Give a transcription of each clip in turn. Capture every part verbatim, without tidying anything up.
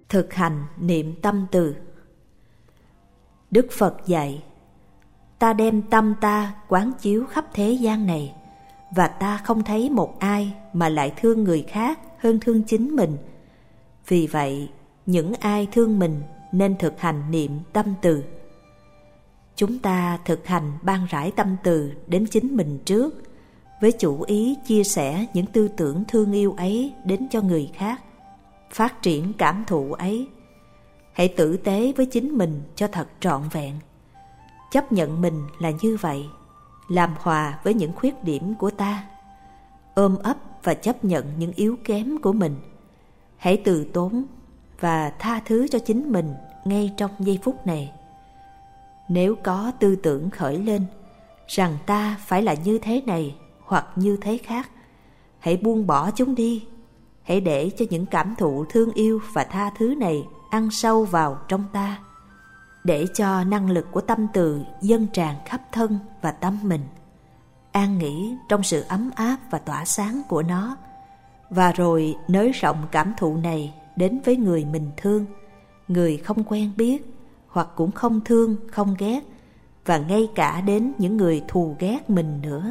Thực hành niệm tâm từ. Đức Phật dạy: ta đem tâm ta quán chiếu khắp thế gian này, và ta không thấy một ai mà lại thương người khác hơn thương chính mình. Vì vậy, những ai thương mình nên thực hành niệm tâm từ. Chúng ta thực hành ban rải tâm từ đến chính mình trước, với chủ ý chia sẻ những tư tưởng thương yêu ấy đến cho người khác, phát triển cảm thụ ấy. Hãy tử tế với chính mình cho thật trọn vẹn. Chấp nhận mình là như vậy, làm hòa với những khuyết điểm của ta, ôm ấp và chấp nhận những yếu kém của mình. Hãy từ tốn và tha thứ cho chính mình ngay trong giây phút này. Nếu có tư tưởng khởi lên rằng ta phải là như thế này hoặc như thế khác, hãy buông bỏ chúng đi. Hãy để cho những cảm thụ thương yêu và tha thứ này ăn sâu vào trong ta, để cho năng lực của tâm từ dâng tràn khắp thân và tâm mình, an nghỉ trong sự ấm áp và tỏa sáng của nó, và rồi nới rộng cảm thụ này đến với người mình thương, người không quen biết hoặc cũng không thương, không ghét, và ngay cả đến những người thù ghét mình nữa.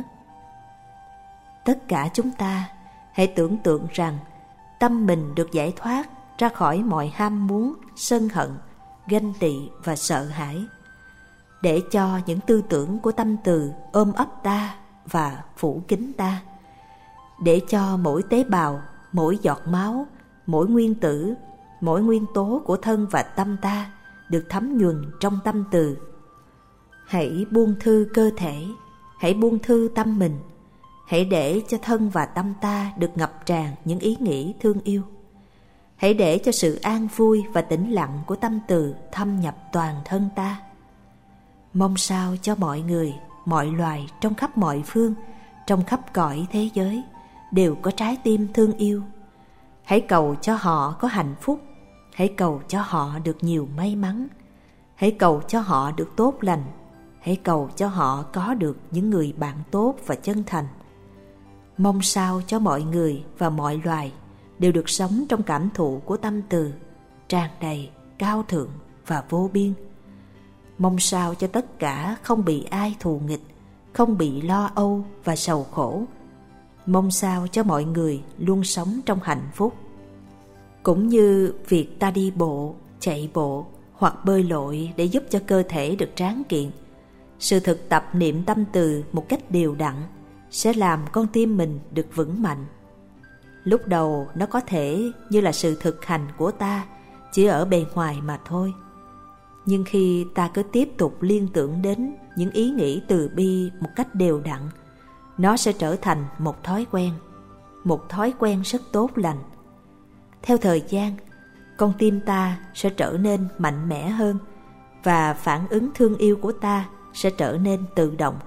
Tất cả chúng ta hãy tưởng tượng rằng tâm mình được giải thoát ra khỏi mọi ham muốn, sân hận, ganh tị và sợ hãi, để cho những tư tưởng của tâm từ ôm ấp ta và phủ kín ta, để cho mỗi tế bào, mỗi giọt máu, mỗi nguyên tử, mỗi nguyên tố của thân và tâm ta được thấm nhuần trong tâm từ. Hãy buông thư cơ thể, hãy buông thư tâm mình, hãy để cho thân và tâm ta được ngập tràn những ý nghĩ thương yêu. Hãy để cho sự an vui và tĩnh lặng của tâm từ thâm nhập toàn thân ta. Mong sao cho mọi người, mọi loài trong khắp mọi phương, trong khắp cõi thế giới đều có trái tim thương yêu. Hãy cầu cho họ có hạnh phúc, hãy cầu cho họ được nhiều may mắn, hãy cầu cho họ được tốt lành, hãy cầu cho họ có được những người bạn tốt và chân thành. Mong sao cho mọi người và mọi loài đều được sống trong cảm thụ của tâm từ, tràn đầy, cao thượng và vô biên. Mong sao cho tất cả không bị ai thù nghịch, không bị lo âu và sầu khổ. Mong sao cho mọi người luôn sống trong hạnh phúc. Cũng như việc ta đi bộ, chạy bộ hoặc bơi lội để giúp cho cơ thể được tráng kiện, sự thực tập niệm tâm từ một cách đều đặn sẽ làm con tim mình được vững mạnh. Lúc đầu nó có thể như là sự thực hành của ta chỉ ở bề ngoài mà thôi. Nhưng khi ta cứ tiếp tục liên tưởng đến những ý nghĩ từ bi một cách đều đặn, nó sẽ trở thành một thói quen, một thói quen rất tốt lành. Theo thời gian, con tim ta sẽ trở nên mạnh mẽ hơn và phản ứng thương yêu của ta sẽ trở nên tự động.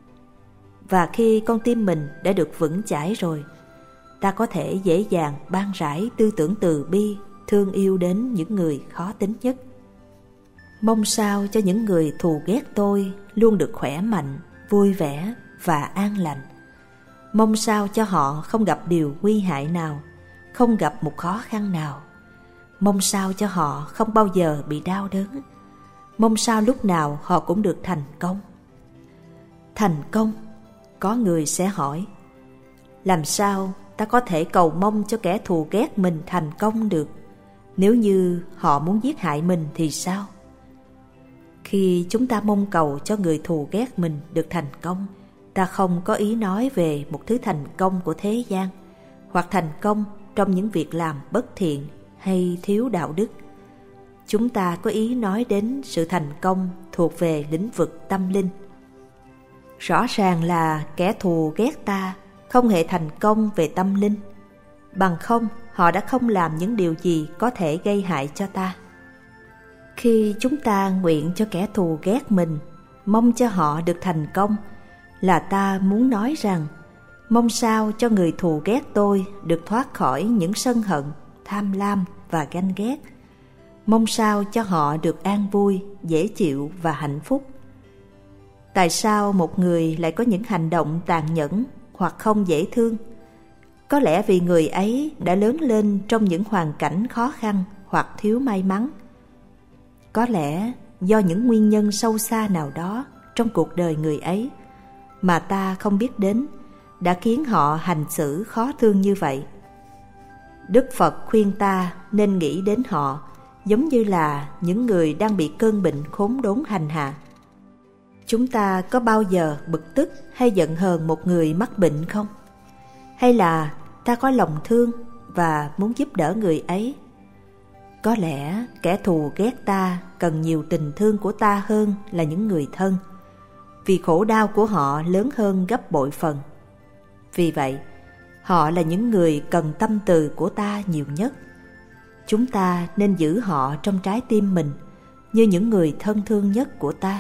Và khi con tim mình đã được vững chãi rồi, ta có thể dễ dàng ban rải tư tưởng từ bi, thương yêu đến những người khó tính nhất. Mong sao cho những người thù ghét tôi luôn được khỏe mạnh, vui vẻ và an lành. Mong sao cho họ không gặp điều nguy hại nào, không gặp một khó khăn nào. Mong sao cho họ không bao giờ bị đau đớn. Mong sao lúc nào họ cũng được thành công. Thành công, có người sẽ hỏi, làm sao ta có thể cầu mong cho kẻ thù ghét mình thành công được? Nếu như họ muốn giết hại mình thì sao? Khi chúng ta mong cầu cho người thù ghét mình được thành công, ta không có ý nói về một thứ thành công của thế gian, hoặc thành công trong những việc làm bất thiện hay thiếu đạo đức. Chúng ta có ý nói đến sự thành công thuộc về lĩnh vực tâm linh. Rõ ràng là kẻ thù ghét ta không hề thành công về tâm linh, bằng không họ đã không làm những điều gì có thể gây hại cho ta. Khi chúng ta nguyện cho kẻ thù ghét mình, mong cho họ được thành công, là ta muốn nói rằng, mong sao cho người thù ghét tôi được thoát khỏi những sân hận, tham lam và ganh ghét. Mong sao cho họ được an vui, dễ chịu và hạnh phúc. Tại sao một người lại có những hành động tàn nhẫn hoặc không dễ thương? Có lẽ vì người ấy đã lớn lên trong những hoàn cảnh khó khăn hoặc thiếu may mắn. Có lẽ do những nguyên nhân sâu xa nào đó trong cuộc đời người ấy mà ta không biết đến đã khiến họ hành xử khó thương như vậy. Đức Phật khuyên ta nên nghĩ đến họ giống như là những người đang bị cơn bệnh khốn đốn hành hạ. Chúng ta có bao giờ bực tức hay giận hờn một người mắc bệnh không? Hay là ta có lòng thương và muốn giúp đỡ người ấy? Có lẽ kẻ thù ghét ta cần nhiều tình thương của ta hơn là những người thân, vì khổ đau của họ lớn hơn gấp bội phần. Vì vậy, họ là những người cần tâm từ của ta nhiều nhất. Chúng ta nên giữ họ trong trái tim mình như những người thân thương nhất của ta.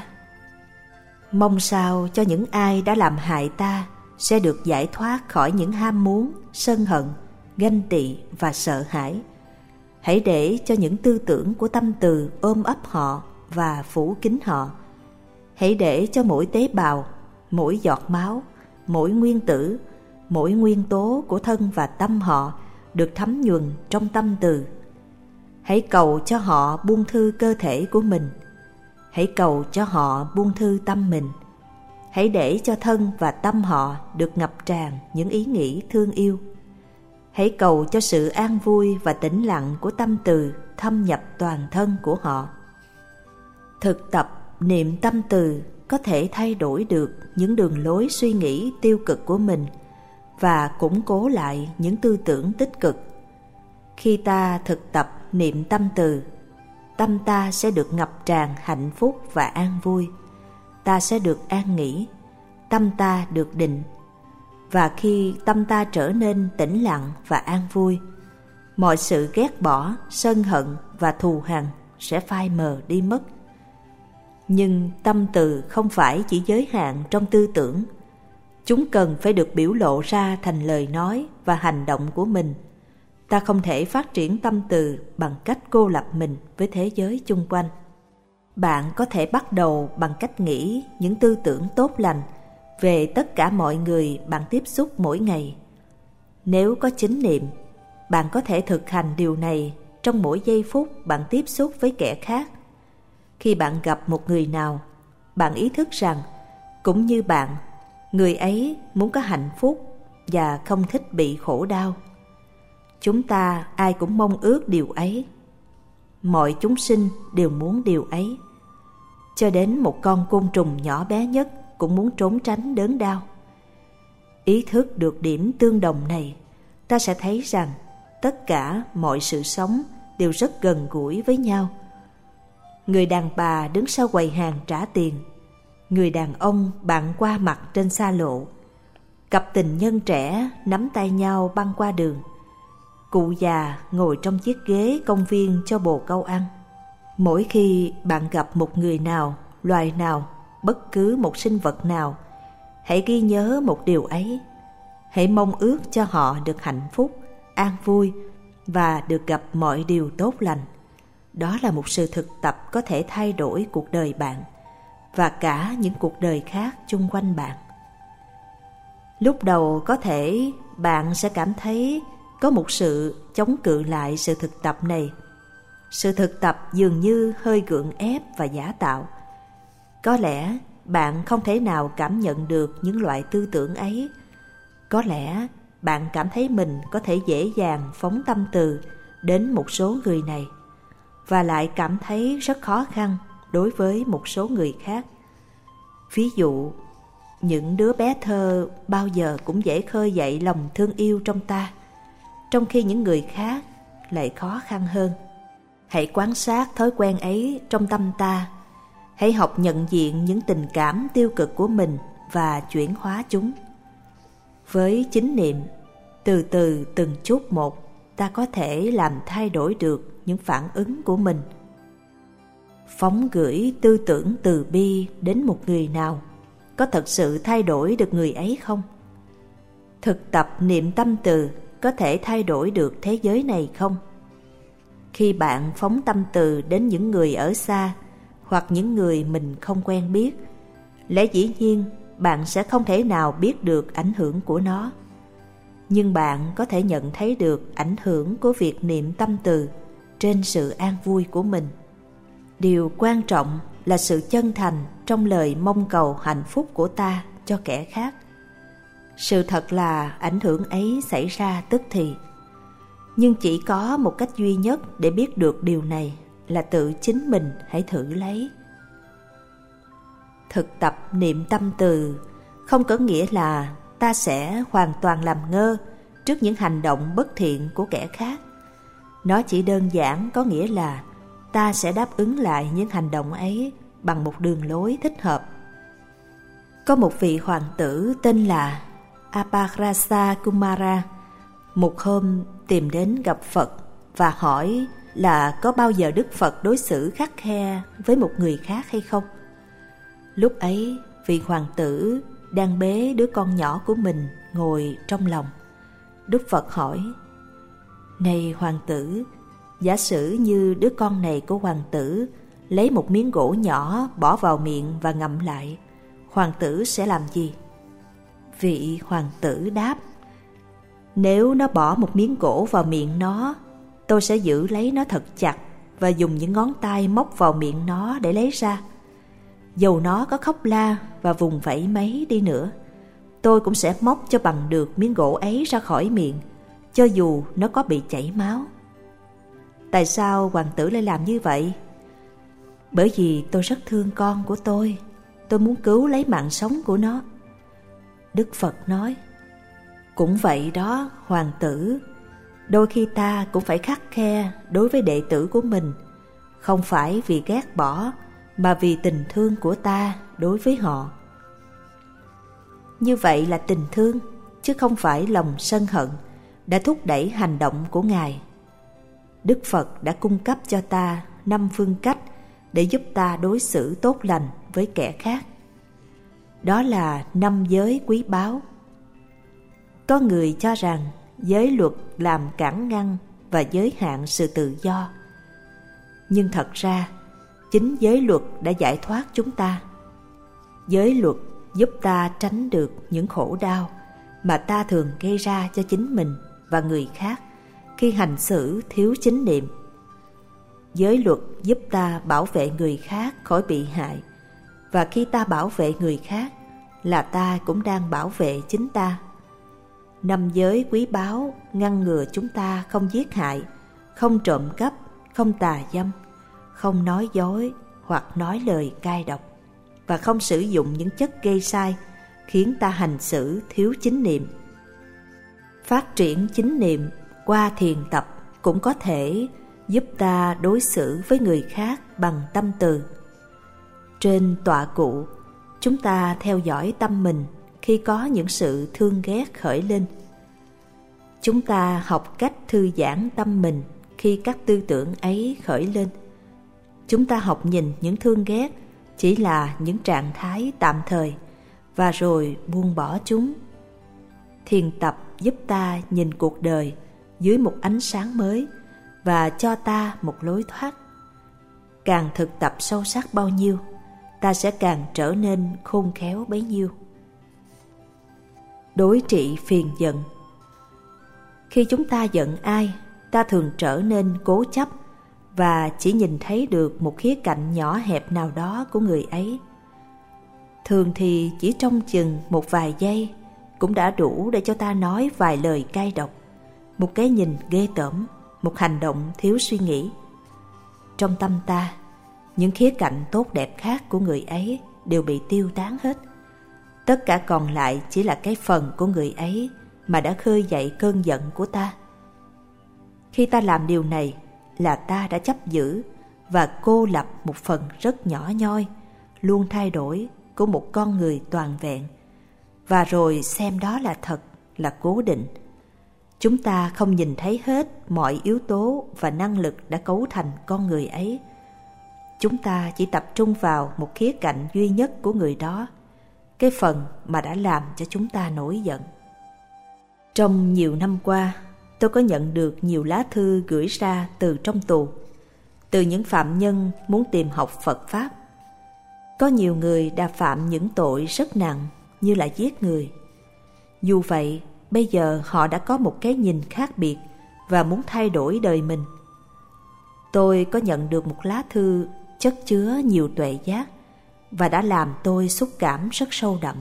Mong sao cho những ai đã làm hại ta sẽ được giải thoát khỏi những ham muốn, sân hận, ganh tị và sợ hãi. Hãy để cho những tư tưởng của tâm từ ôm ấp họ và phủ kín họ. Hãy để cho mỗi tế bào, mỗi giọt máu, mỗi nguyên tử, mỗi nguyên tố của thân và tâm họ được thấm nhuần trong tâm từ. Hãy cầu cho họ buông thư cơ thể của mình. Hãy cầu cho họ buông thư tâm mình. Hãy để cho thân và tâm họ được ngập tràn những ý nghĩ thương yêu. Hãy cầu cho sự an vui và tĩnh lặng của tâm từ thâm nhập toàn thân của họ. Thực tập niệm tâm từ có thể thay đổi được những đường lối suy nghĩ tiêu cực của mình và củng cố lại những tư tưởng tích cực. Khi ta thực tập niệm tâm từ, tâm ta sẽ được ngập tràn hạnh phúc và an vui. Ta sẽ được an nghỉ, tâm ta được định. Và khi tâm ta trở nên tĩnh lặng và an vui, mọi sự ghét bỏ, sân hận và thù hằn sẽ phai mờ đi mất. Nhưng tâm từ không phải chỉ giới hạn trong tư tưởng. Chúng cần phải được biểu lộ ra thành lời nói và hành động của mình. Ta không thể phát triển tâm từ bằng cách cô lập mình với thế giới chung quanh. Bạn có thể bắt đầu bằng cách nghĩ những tư tưởng tốt lành về tất cả mọi người bạn tiếp xúc mỗi ngày. Nếu có chánh niệm, bạn có thể thực hành điều này trong mỗi giây phút bạn tiếp xúc với kẻ khác. Khi bạn gặp một người nào, bạn ý thức rằng, cũng như bạn, người ấy muốn có hạnh phúc và không thích bị khổ đau. Chúng ta ai cũng mong ước điều ấy. Mọi chúng sinh đều muốn điều ấy. Cho đến một con côn trùng nhỏ bé nhất cũng muốn trốn tránh đớn đau. Ý thức được điểm tương đồng này, ta sẽ thấy rằng tất cả mọi sự sống đều rất gần gũi với nhau. Người đàn bà đứng sau quầy hàng trả tiền, người đàn ông bạn qua mặt trên xa lộ, cặp tình nhân trẻ nắm tay nhau băng qua đường, cụ già ngồi trong chiếc ghế công viên cho bồ câu ăn. Mỗi khi bạn gặp một người nào, loài nào, bất cứ một sinh vật nào, hãy ghi nhớ một điều ấy. Hãy mong ước cho họ được hạnh phúc, an vui và được gặp mọi điều tốt lành. Đó là một sự thực tập có thể thay đổi cuộc đời bạn và cả những cuộc đời khác chung quanh bạn. Lúc đầu có thể bạn sẽ cảm thấy có một sự chống cự lại sự thực tập này. Sự thực tập dường như hơi gượng ép và giả tạo. Có lẽ bạn không thể nào cảm nhận được những loại tư tưởng ấy. Có lẽ bạn cảm thấy mình có thể dễ dàng phóng tâm từ đến một số người này và lại cảm thấy rất khó khăn đối với một số người khác. Ví dụ, những đứa bé thơ bao giờ cũng dễ khơi dậy lòng thương yêu trong ta, trong khi những người khác lại khó khăn hơn. Hãy quan sát thói quen ấy trong tâm ta. Hãy học nhận diện những tình cảm tiêu cực của mình và chuyển hóa chúng. Với chánh niệm, từ từ từng chút một, ta có thể làm thay đổi được những phản ứng của mình. Phóng gửi tư tưởng từ bi đến một người nào, có thật sự thay đổi được người ấy không? Thực tập niệm tâm từ có thể thay đổi được thế giới này không? Khi bạn phóng tâm từ đến những người ở xa hoặc những người mình không quen biết, lẽ dĩ nhiên bạn sẽ không thể nào biết được ảnh hưởng của nó. Nhưng bạn có thể nhận thấy được ảnh hưởng của việc niệm tâm từ trên sự an vui của mình. Điều quan trọng là sự chân thành trong lời mong cầu hạnh phúc của ta cho kẻ khác. Sự thật là ảnh hưởng ấy xảy ra tức thì. Nhưng chỉ có một cách duy nhất để biết được điều này là tự chính mình hãy thử lấy. Thực tập niệm tâm từ không có nghĩa là ta sẽ hoàn toàn làm ngơ trước những hành động bất thiện của kẻ khác. Nó chỉ đơn giản có nghĩa là ta sẽ đáp ứng lại những hành động ấy bằng một đường lối thích hợp. Có một vị hoàng tử tên là Apagrasa Kumara một hôm tìm đến gặp Phật và hỏi là có bao giờ Đức Phật đối xử khắt khe với một người khác hay không. Lúc ấy vị hoàng tử đang bế đứa con nhỏ của mình ngồi trong lòng. Đức Phật hỏi: Này hoàng tử, giả sử như đứa con này của hoàng tử lấy một miếng gỗ nhỏ bỏ vào miệng và ngậm lại, hoàng tử sẽ làm gì? Vị hoàng tử đáp: Nếu nó bỏ một miếng gỗ vào miệng nó, tôi sẽ giữ lấy nó thật chặt và dùng những ngón tay móc vào miệng nó để lấy ra. Dầu nó có khóc la và vùng vẫy mấy đi nữa, tôi cũng sẽ móc cho bằng được miếng gỗ ấy ra khỏi miệng, cho dù nó có bị chảy máu. Tại sao hoàng tử lại làm như vậy? Bởi vì tôi rất thương con của tôi, tôi muốn cứu lấy mạng sống của nó. Đức Phật nói: Cũng vậy đó hoàng tử, đôi khi ta cũng phải khắt khe đối với đệ tử của mình, không phải vì ghét bỏ mà vì tình thương của ta đối với họ. Như vậy là tình thương, chứ không phải lòng sân hận đã thúc đẩy hành động của Ngài. Đức Phật đã cung cấp cho ta năm phương cách để giúp ta đối xử tốt lành với kẻ khác. Đó là năm giới quý báu. Có người cho rằng giới luật làm cản ngăn và giới hạn sự tự do. Nhưng thật ra, chính giới luật đã giải thoát chúng ta. Giới luật giúp ta tránh được những khổ đau mà ta thường gây ra cho chính mình và người khác khi hành xử thiếu chánh niệm. Giới luật giúp ta bảo vệ người khác khỏi bị hại, và khi ta bảo vệ người khác là ta cũng đang bảo vệ chính ta. Năm giới quý báu ngăn ngừa chúng ta không giết hại, không trộm cắp, không tà dâm, không nói dối hoặc nói lời cay độc, và không sử dụng những chất gây sai khiến ta hành xử thiếu chánh niệm. Phát triển chánh niệm qua thiền tập cũng có thể giúp ta đối xử với người khác bằng tâm từ. Trên tọa cụ, chúng ta theo dõi tâm mình khi có những sự thương ghét khởi lên. Chúng ta học cách thư giãn tâm mình khi các tư tưởng ấy khởi lên. Chúng ta học nhìn những thương ghét chỉ là những trạng thái tạm thời và rồi buông bỏ chúng. Thiền tập giúp ta nhìn cuộc đời dưới một ánh sáng mới và cho ta một lối thoát. Càng thực tập sâu sắc bao nhiêu, ta sẽ càng trở nên khôn khéo bấy nhiêu. Đối trị phiền giận. Khi chúng ta giận ai, ta thường trở nên cố chấp và chỉ nhìn thấy được một khía cạnh nhỏ hẹp nào đó của người ấy. Thường thì chỉ trong chừng một vài giây cũng đã đủ để cho ta nói vài lời cay độc, một cái nhìn ghê tởm, một hành động thiếu suy nghĩ. Trong tâm ta, những khía cạnh tốt đẹp khác của người ấy đều bị tiêu tán hết. Tất cả còn lại chỉ là cái phần của người ấy mà đã khơi dậy cơn giận của ta. Khi ta làm điều này là ta đã chấp giữ và cô lập một phần rất nhỏ nhoi, luôn thay đổi của một con người toàn vẹn, và rồi xem đó là thật, là cố định. Chúng ta không nhìn thấy hết mọi yếu tố và năng lực đã cấu thành con người ấy. Chúng ta chỉ tập trung vào một khía cạnh duy nhất của người đó, cái phần mà đã làm cho chúng ta nổi giận. Trong nhiều năm qua, tôi có nhận được nhiều lá thư gửi ra từ trong tù, từ những phạm nhân muốn tìm học Phật Pháp. Có nhiều người đã phạm những tội rất nặng như là giết người. Dù vậy, bây giờ họ đã có một cái nhìn khác biệt và muốn thay đổi đời mình. tôi có nhận được một lá thư chất chứa nhiều tuệ giác và đã làm tôi xúc cảm rất sâu đậm.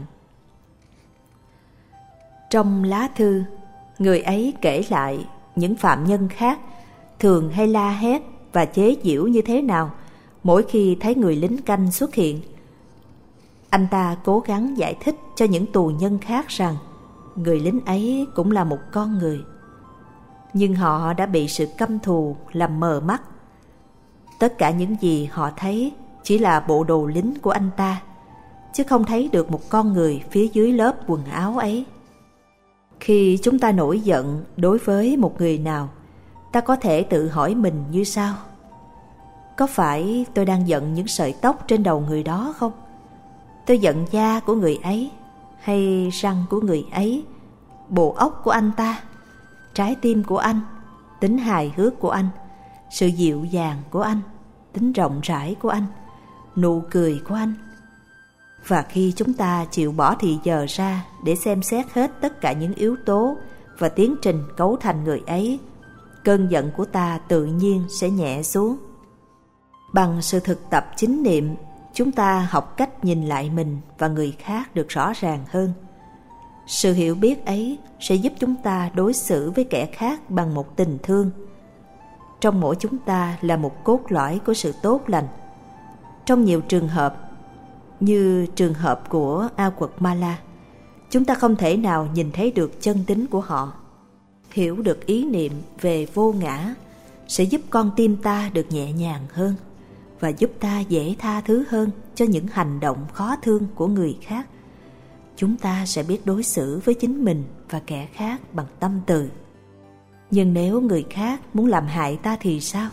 Trong lá thư, người ấy kể lại những phạm nhân khác thường hay la hét và chế giễu như thế nào mỗi khi thấy người lính canh xuất hiện. Anh ta cố gắng giải thích cho những tù nhân khác rằng người lính ấy cũng là một con người. Nhưng họ đã bị sự căm thù làm mờ mắt. Tất cả những gì họ thấy chỉ là bộ đồ lính của anh ta, chứ không thấy được một con người phía dưới lớp quần áo ấy. Khi chúng ta nổi giận đối với một người nào, ta có thể tự hỏi mình như sau: có phải tôi đang giận những sợi tóc trên đầu người đó không? Tôi giận da của người ấy, hay răng của người ấy, bộ óc của anh ta, trái tim của anh, tính hài hước của anh, sự dịu dàng của anh, tính rộng rãi của anh, nụ cười của anh. Và khi chúng ta chịu bỏ thì giờ ra để xem xét hết tất cả những yếu tố và tiến trình cấu thành người ấy, cơn giận của ta tự nhiên sẽ nhẹ xuống. Bằng sự thực tập chánh niệm, chúng ta học cách nhìn lại mình và người khác được rõ ràng hơn. Sự hiểu biết ấy sẽ giúp chúng ta đối xử với kẻ khác bằng một tình thương. Trong mỗi chúng ta là một cốt lõi của sự tốt lành. Trong nhiều trường hợp, như trường hợp của Aguamala, chúng ta không thể nào nhìn thấy được chân tính của họ. Hiểu được ý niệm về vô ngã sẽ giúp con tim ta được nhẹ nhàng hơn và giúp ta dễ tha thứ hơn cho những hành động khó thương của người khác. Chúng ta sẽ biết đối xử với chính mình và kẻ khác bằng tâm từ. Nhưng nếu người khác muốn làm hại ta thì sao?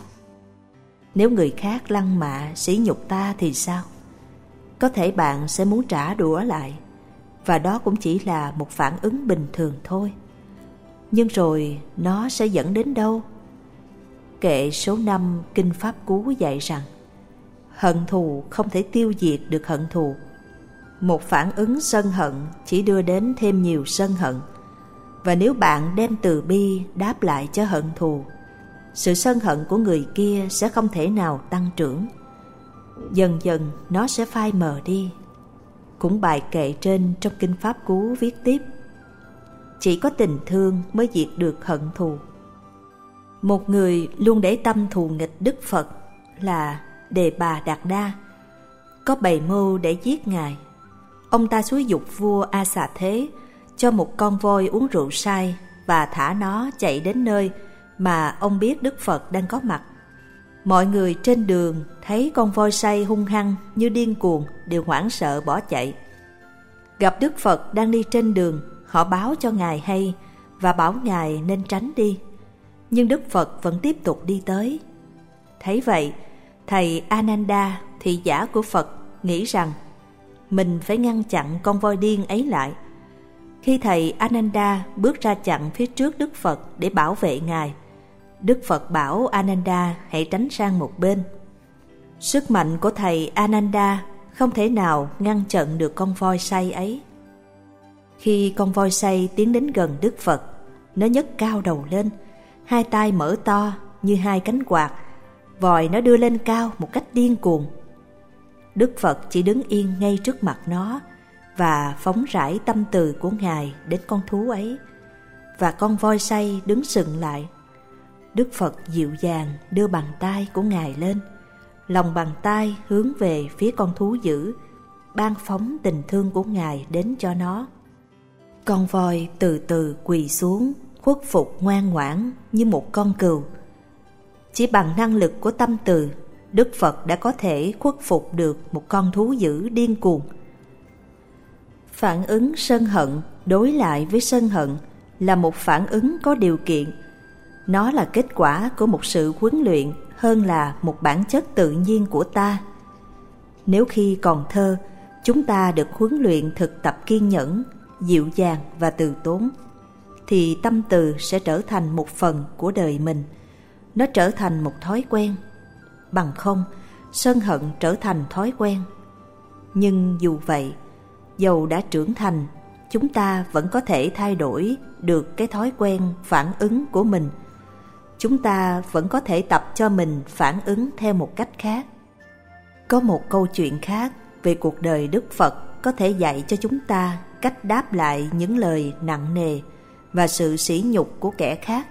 Nếu người khác lăng mạ, sỉ nhục ta thì sao? Có thể bạn sẽ muốn trả đũa lại, và đó cũng chỉ là một phản ứng bình thường thôi. Nhưng rồi nó sẽ dẫn đến đâu? Kệ số năm Kinh Pháp Cú dạy rằng hận thù không thể tiêu diệt được hận thù. Một phản ứng sân hận chỉ đưa đến thêm nhiều sân hận. Và nếu bạn đem từ bi đáp lại cho hận thù, sự sân hận của người kia sẽ không thể nào tăng trưởng. Dần dần nó sẽ phai mờ đi. Cũng bài kệ trên trong Kinh Pháp Cú viết tiếp: chỉ có tình thương mới diệt được hận thù. Một người luôn để tâm thù nghịch Đức Phật là Đề Bà Đạt Đa có bày mưu để giết Ngài. Ông ta xúi giục vua A Xà Thế cho một con voi uống rượu say và thả nó chạy đến nơi mà ông biết Đức Phật đang có mặt. Mọi người trên đường thấy con voi say hung hăng như điên cuồng đều hoảng sợ bỏ chạy. Gặp Đức Phật đang đi trên đường, họ báo cho Ngài hay và bảo Ngài nên tránh đi. Nhưng Đức Phật vẫn tiếp tục đi tới. Thấy vậy, thầy Ananda, thị giả của Phật, nghĩ rằng mình phải ngăn chặn con voi điên ấy lại. Khi thầy Ananda bước ra chặn phía trước Đức Phật để bảo vệ Ngài, Đức Phật bảo Ananda hãy tránh sang một bên. Sức mạnh của thầy Ananda không thể nào ngăn chặn được con voi say ấy. Khi con voi say tiến đến gần Đức Phật, nó nhấc cao đầu lên, hai tay mở to như hai cánh quạt, vòi nó đưa lên cao một cách điên cuồng. Đức Phật chỉ đứng yên ngay trước mặt nó và phóng rải tâm từ của Ngài đến con thú ấy, và con voi say đứng sững lại. Đức Phật dịu dàng đưa bàn tay của Ngài lên, lòng bàn tay hướng về phía con thú dữ, ban phóng tình thương của Ngài đến cho nó. Con voi từ từ quỳ xuống, khuất phục ngoan ngoãn như một con cừu. Chỉ bằng năng lực của tâm từ, Đức Phật đã có thể khuất phục được một con thú dữ điên cuồng. Phản ứng sân hận đối lại với sân hận là một phản ứng có điều kiện. Nó là kết quả của một sự huấn luyện hơn là một bản chất tự nhiên của ta. Nếu khi còn thơ, chúng ta được huấn luyện thực tập kiên nhẫn, dịu dàng và từ tốn, thì tâm từ sẽ trở thành một phần của đời mình. Nó trở thành một thói quen. Bằng không, sân hận trở thành thói quen. Nhưng dù vậy, dầu đã trưởng thành, chúng ta vẫn có thể thay đổi được cái thói quen phản ứng của mình. chúng ta vẫn có thể tập cho mình phản ứng theo một cách khác. Có một câu chuyện khác về cuộc đời Đức Phật có thể dạy cho chúng ta cách đáp lại những lời nặng nề và sự sỉ nhục của kẻ khác.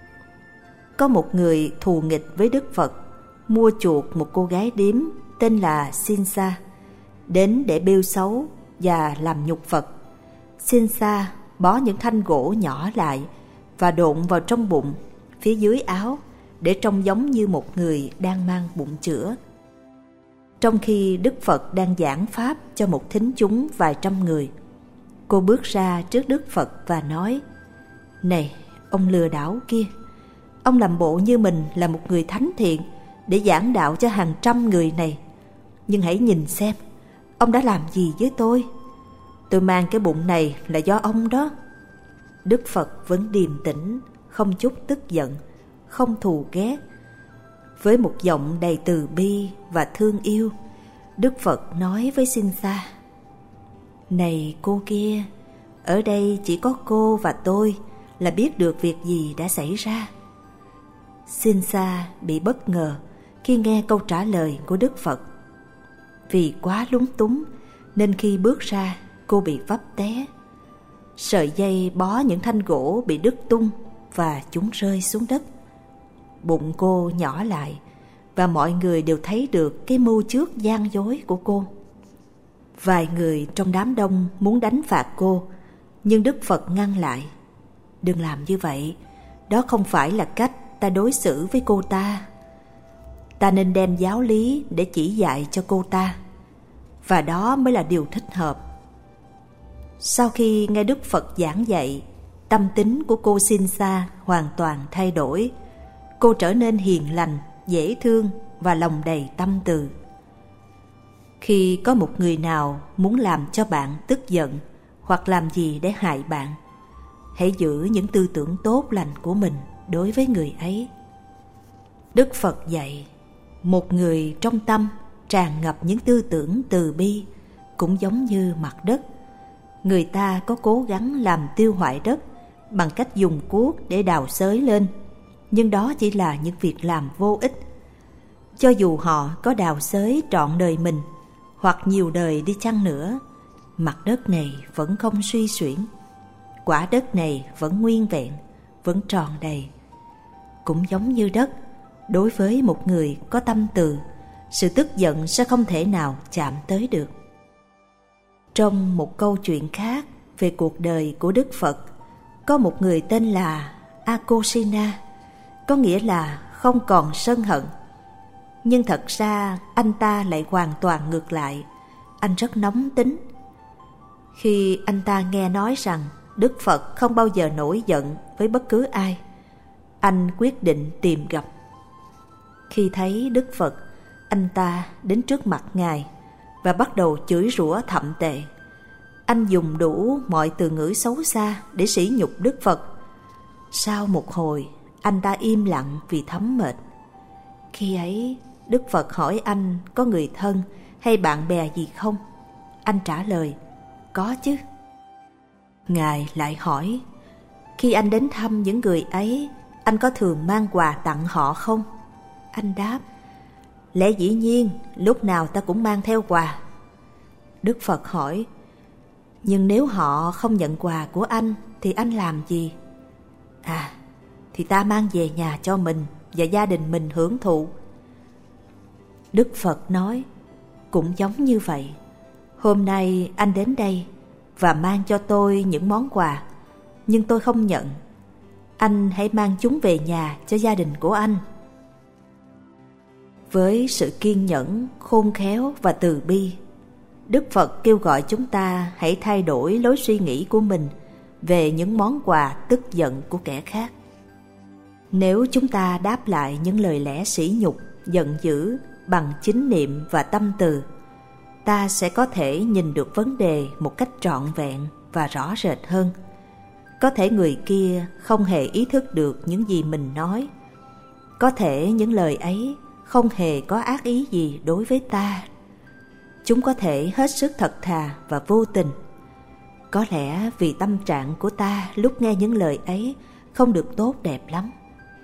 Có một người thù nghịch với Đức Phật mua chuộc một cô gái điếm tên là Sinsa đến để bêu xấu và làm nhục Phật. Sinsa bó những thanh gỗ nhỏ lại và độn vào trong bụng phía dưới áo để trông giống như một người đang mang bụng chữa. Trong khi Đức Phật đang giảng pháp cho một thính chúng vài trăm người, cô bước ra trước Đức Phật và nói: "Này, ông lừa đảo kia, ông làm bộ như mình là một người thánh thiện để giảng đạo cho hàng trăm người này. Nhưng hãy nhìn xem, ông đã làm gì với tôi? Tôi mang cái bụng này là do ông đó." Đức Phật vẫn điềm tĩnh, không chút tức giận, không thù ghét. Với một giọng đầy từ bi và thương yêu, Đức Phật nói với Sinsa: "Này cô kia, ở đây chỉ có cô và tôi là biết được việc gì đã xảy ra." Sinsa bị bất ngờ khi nghe câu trả lời của Đức Phật. Vì quá lúng túng nên khi bước ra, cô bị vấp té. Sợi dây bó những thanh gỗ bị đứt tung và chúng rơi xuống đất. Bụng cô nhỏ lại và mọi người đều thấy được cái mưu trước gian dối của cô. Vài người trong đám đông muốn đánh phạt cô, nhưng Đức Phật ngăn lại: "Đừng làm như vậy, đó không phải là cách ta đối xử với cô ta. Ta nên đem giáo lý để chỉ dạy cho cô ta, và đó mới là điều thích hợp." Sau khi nghe Đức Phật giảng dạy, tâm tính của cô Sinsa hoàn toàn thay đổi. Cô trở nên hiền lành, dễ thương và lòng đầy tâm từ. Khi có một người nào muốn làm cho bạn tức giận hoặc làm gì để hại bạn, hãy giữ những tư tưởng tốt lành của mình đối với người ấy. Đức Phật dạy, một người trong tâm tràn ngập những tư tưởng từ bi cũng giống như mặt đất. Người ta có cố gắng làm tiêu hoại đất bằng cách dùng cuốc để đào xới lên, nhưng đó chỉ là những việc làm vô ích. Cho dù họ có đào xới trọn đời mình hoặc nhiều đời đi chăng nữa, mặt đất này vẫn không suy xuyển. Quả đất này vẫn nguyên vẹn, vẫn tròn đầy. Cũng giống như đất, đối với một người có tâm từ, sự tức giận sẽ không thể nào chạm tới được. Trong một câu chuyện khác về cuộc đời của Đức Phật, có một người tên là Akosina, có nghĩa là không còn sân hận. Nhưng thật ra anh ta lại hoàn toàn ngược lại, anh rất nóng tính. Khi anh ta nghe nói rằng Đức Phật không bao giờ nổi giận với bất cứ ai, anh quyết định tìm gặp. Khi thấy Đức Phật, anh ta đến trước mặt Ngài và bắt đầu chửi rủa thậm tệ. Anh dùng đủ mọi từ ngữ xấu xa để sỉ nhục Đức Phật. Sau một hồi, anh ta im lặng vì thấm mệt. Khi ấy, Đức Phật hỏi anh có người thân hay bạn bè gì không? Anh trả lời, có chứ. Ngài lại hỏi, khi anh đến thăm những người ấy, anh có thường mang quà tặng họ không? Anh đáp, lẽ dĩ nhiên, lúc nào ta cũng mang theo quà. Đức Phật hỏi, nhưng nếu họ không nhận quà của anh thì anh làm gì? À, thì ta mang về nhà cho mình và gia đình mình hưởng thụ. Đức Phật nói, cũng giống như vậy. Hôm nay anh đến đây và mang cho tôi những món quà, nhưng tôi không nhận. Anh hãy mang chúng về nhà cho gia đình của anh. Với sự kiên nhẫn, khôn khéo và từ bi, Đức Phật kêu gọi chúng ta hãy thay đổi lối suy nghĩ của mình về những món quà tức giận của kẻ khác. Nếu chúng ta đáp lại những lời lẽ sỉ nhục, giận dữ bằng chánh niệm và tâm từ, ta sẽ có thể nhìn được vấn đề một cách trọn vẹn và rõ rệt hơn. Có thể người kia không hề ý thức được những gì mình nói. Có thể những lời ấy không hề có ác ý gì đối với ta. Chúng có thể hết sức thật thà và vô tình. Có lẽ vì tâm trạng của ta lúc nghe những lời ấy không được tốt đẹp lắm.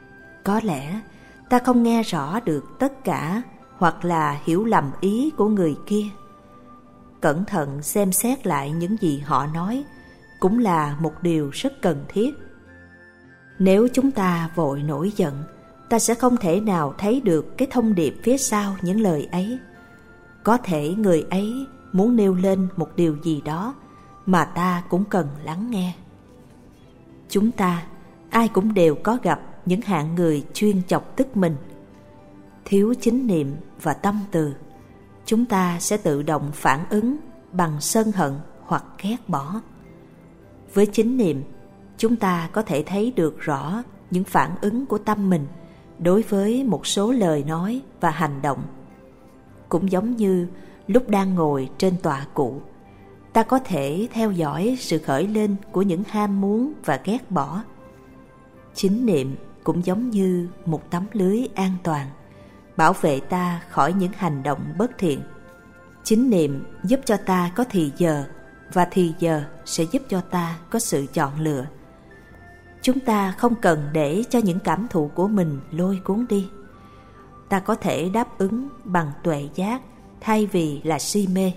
Có lẽ ta không nghe rõ được tất cả, hoặc là hiểu lầm ý của người kia. Cẩn thận xem xét lại những gì họ nói cũng là một điều rất cần thiết. Nếu chúng ta vội nổi giận, ta sẽ không thể nào thấy được cái thông điệp phía sau những lời ấy. Có thể người ấy muốn nêu lên một điều gì đó mà ta cũng cần lắng nghe. Chúng ta, ai cũng đều có gặp những hạng người chuyên chọc tức mình. Thiếu chánh niệm và tâm từ, chúng ta sẽ tự động phản ứng bằng sân hận hoặc ghét bỏ. Với chánh niệm, chúng ta có thể thấy được rõ những phản ứng của tâm mình đối với một số lời nói và hành động. Cũng giống như lúc đang ngồi trên tọa cụ, ta có thể theo dõi sự khởi lên của những ham muốn và ghét bỏ. Chánh niệm cũng giống như một tấm lưới an toàn, bảo vệ ta khỏi những hành động bất thiện. Chánh niệm giúp cho ta có thì giờ, và thì giờ sẽ giúp cho ta có sự chọn lựa. Chúng ta không cần để cho những cảm thụ của mình lôi cuốn đi. Ta có thể đáp ứng bằng tuệ giác thay vì là si mê.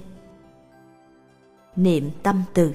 Niệm tâm từ.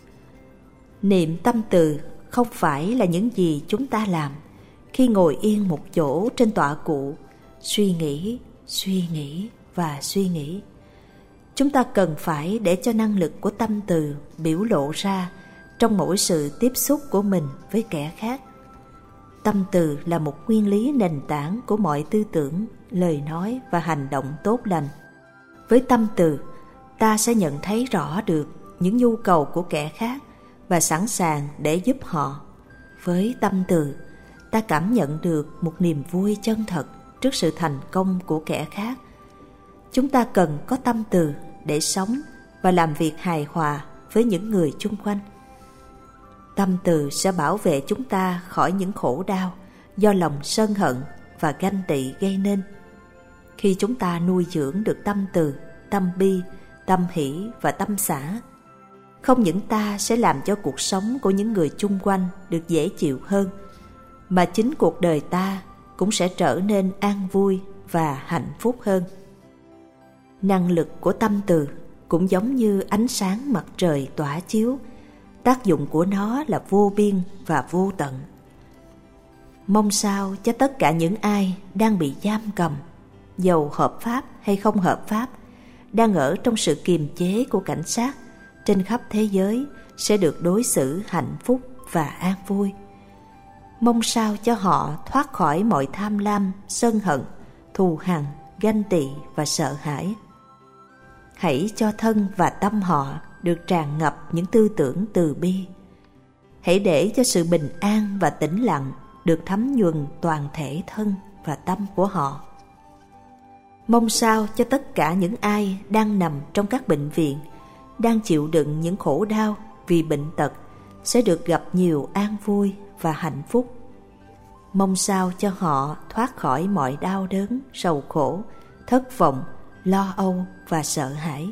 Niệm tâm từ không phải là những gì chúng ta làm khi ngồi yên một chỗ trên tọa cụ, suy nghĩ, suy nghĩ và suy nghĩ. Chúng ta cần phải để cho năng lực của tâm từ biểu lộ ra trong mỗi sự tiếp xúc của mình với kẻ khác. Tâm từ là một nguyên lý nền tảng của mọi tư tưởng, lời nói và hành động tốt lành. Với tâm từ, ta sẽ nhận thấy rõ được những nhu cầu của kẻ khác và sẵn sàng để giúp họ. Với tâm từ, ta cảm nhận được một niềm vui chân thật trước sự thành công của kẻ khác. Chúng ta cần có tâm từ để sống và làm việc hài hòa với những người chung quanh. Tâm từ sẽ bảo vệ chúng ta khỏi những khổ đau do lòng sân hận và ganh tị gây nên. Khi chúng ta nuôi dưỡng được tâm từ, tâm bi, tâm hỷ và tâm xả, không những ta sẽ làm cho cuộc sống của những người chung quanh được dễ chịu hơn, mà chính cuộc đời ta cũng sẽ trở nên an vui và hạnh phúc hơn. Năng lực của tâm từ cũng giống như ánh sáng mặt trời tỏa chiếu, tác dụng của nó là vô biên và vô tận. Mong sao cho tất cả những ai đang bị giam cầm, dầu hợp pháp hay không hợp pháp, đang ở trong sự kiềm chế của cảnh sát trên khắp thế giới sẽ được đối xử hạnh phúc và an vui. Mong sao cho họ thoát khỏi mọi tham lam, sân hận, thù hằn, ganh tị và sợ hãi. Hãy cho thân và tâm họ được tràn ngập những tư tưởng từ bi. Hãy để cho sự bình an và tĩnh lặng được thấm nhuần toàn thể thân và tâm của họ. Mong sao cho tất cả những ai đang nằm trong các bệnh viện, đang chịu đựng những khổ đau vì bệnh tật sẽ được gặp nhiều an vui và hạnh phúc. Mong sao cho họ thoát khỏi mọi đau đớn, sầu khổ, thất vọng, lo âu và sợ hãi.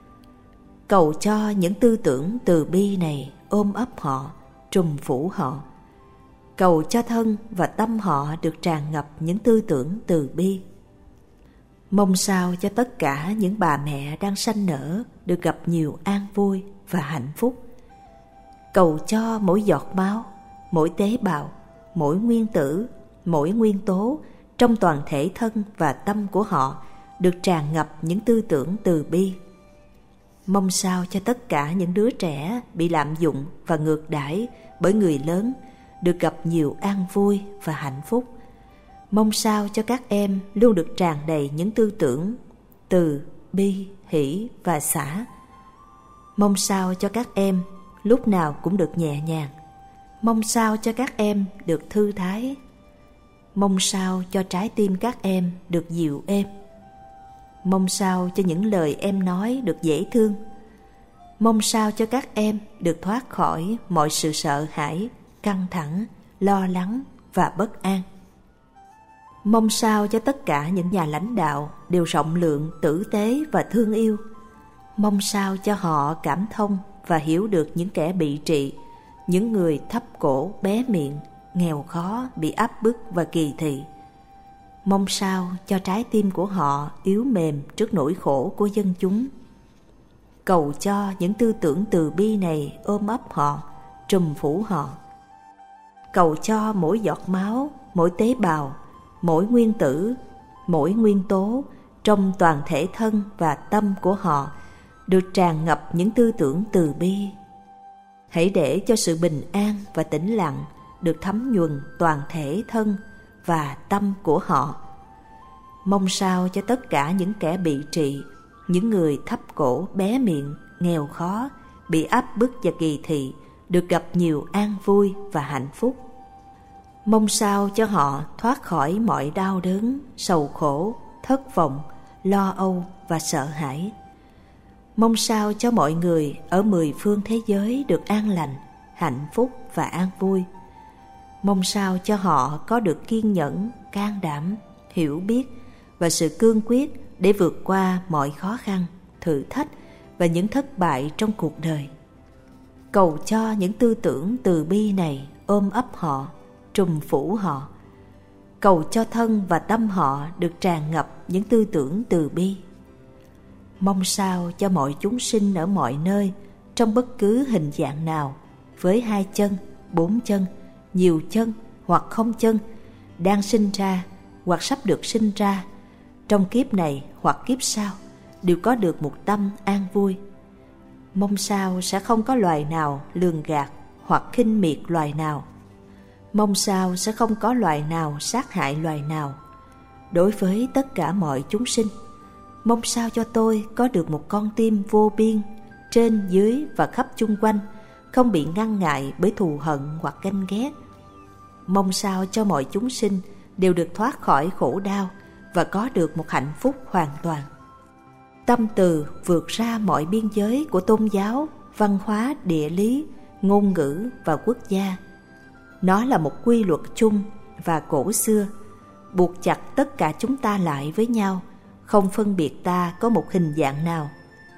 Cầu cho những tư tưởng từ bi này ôm ấp họ, trùm phủ họ. Cầu cho thân và tâm họ được tràn ngập những tư tưởng từ bi. Mong sao cho tất cả những bà mẹ đang sanh nở được gặp nhiều an vui và hạnh phúc. Cầu cho mỗi giọt máu, mỗi tế bào, mỗi nguyên tử, mỗi nguyên tố trong toàn thể thân và tâm của họ được tràn ngập những tư tưởng từ bi. Mong sao cho tất cả những đứa trẻ bị lạm dụng và ngược đãi bởi người lớn được gặp nhiều an vui và hạnh phúc. Mong sao cho các em luôn được tràn đầy những tư tưởng từ bi, hỷ và xả. Mong sao cho các em lúc nào cũng được nhẹ nhàng. Mong sao cho các em được thư thái. Mong sao cho trái tim các em được dịu êm. Mong sao cho những lời em nói được dễ thương. Mong sao cho các em được thoát khỏi mọi sự sợ hãi, căng thẳng, lo lắng và bất an. Mong sao cho tất cả những nhà lãnh đạo đều rộng lượng, tử tế và thương yêu. Mong sao cho họ cảm thông và hiểu được những kẻ bị trị, những người thấp cổ bé miệng, nghèo khó, bị áp bức và kỳ thị. Mong sao cho trái tim của họ yếu mềm trước nỗi khổ của dân chúng. Cầu cho những tư tưởng từ bi này ôm ấp họ, trùm phủ họ. Cầu cho mỗi giọt máu, mỗi tế bào, mỗi nguyên tử, mỗi nguyên tố trong toàn thể thân và tâm của họ được tràn ngập những tư tưởng từ bi. Hãy để cho sự bình an và tĩnh lặng được thấm nhuần toàn thể thân và tâm của họ. Mong sao cho tất cả những kẻ bị trị, những người thấp cổ bé miệng, nghèo khó, bị áp bức và kỳ thị được gặp nhiều an vui và hạnh phúc. Mong sao cho họ thoát khỏi mọi đau đớn, sầu khổ, thất vọng, lo âu và sợ hãi. Mong sao cho mọi người ở mười phương thế giới được an lành, hạnh phúc và an vui. Mong sao cho họ có được kiên nhẫn, can đảm, hiểu biết và sự cương quyết để vượt qua mọi khó khăn, thử thách và những thất bại trong cuộc đời. Cầu cho những tư tưởng từ bi này ôm ấp họ, trùm phủ họ. Cầu cho thân và tâm họ được tràn ngập những tư tưởng từ bi. Mong sao cho mọi chúng sinh ở mọi nơi, trong bất cứ hình dạng nào, với hai chân, bốn chân, nhiều chân hoặc không chân, đang sinh ra hoặc sắp được sinh ra, trong kiếp này hoặc kiếp sau, đều có được một tâm an vui. Mong sao sẽ không có loài nào lường gạt hoặc khinh miệt loài nào. Mong sao sẽ không có loài nào sát hại loài nào. Đối với tất cả mọi chúng sinh, mong sao cho tôi có được một con tim vô biên, trên dưới và khắp chung quanh, không bị ngăn ngại bởi thù hận hoặc ganh ghét. Mong sao cho mọi chúng sinh đều được thoát khỏi khổ đau và có được một hạnh phúc hoàn toàn. Tâm từ vượt ra mọi biên giới của tôn giáo, văn hóa, địa lý, ngôn ngữ và quốc gia. Nó là một quy luật chung và cổ xưa, buộc chặt tất cả chúng ta lại với nhau, không phân biệt ta có một hình dạng nào.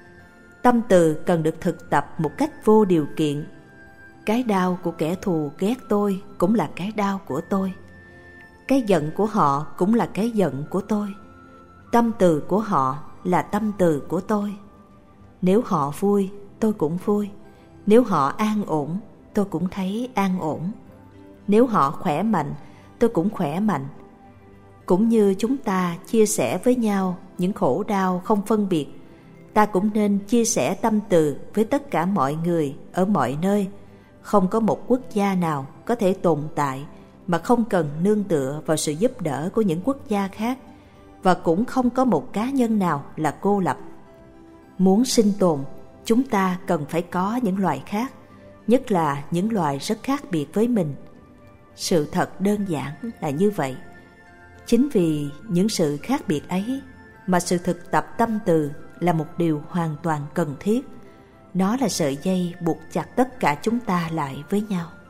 Tâm từ cần được thực tập một cách vô điều kiện. Cái đau của kẻ thù ghét tôi cũng là cái đau của tôi. Cái giận của họ cũng là cái giận của tôi. Tâm từ của họ là tâm từ của tôi. Nếu họ vui, tôi cũng vui. Nếu họ an ổn, tôi cũng thấy an ổn. Nếu họ khỏe mạnh, tôi cũng khỏe mạnh. Cũng như chúng ta chia sẻ với nhau những khổ đau không phân biệt, ta cũng nên chia sẻ tâm từ với tất cả mọi người ở mọi nơi. Không có một quốc gia nào có thể tồn tại mà không cần nương tựa vào sự giúp đỡ của những quốc gia khác, và cũng không có một cá nhân nào là cô lập. Muốn sinh tồn, chúng ta cần phải có những loài khác, nhất là những loài rất khác biệt với mình. Sự thật đơn giản là như vậy. Chính vì những sự khác biệt ấy mà sự thực tập tâm từ là một điều hoàn toàn cần thiết. Nó là sợi dây buộc chặt tất cả chúng ta lại với nhau.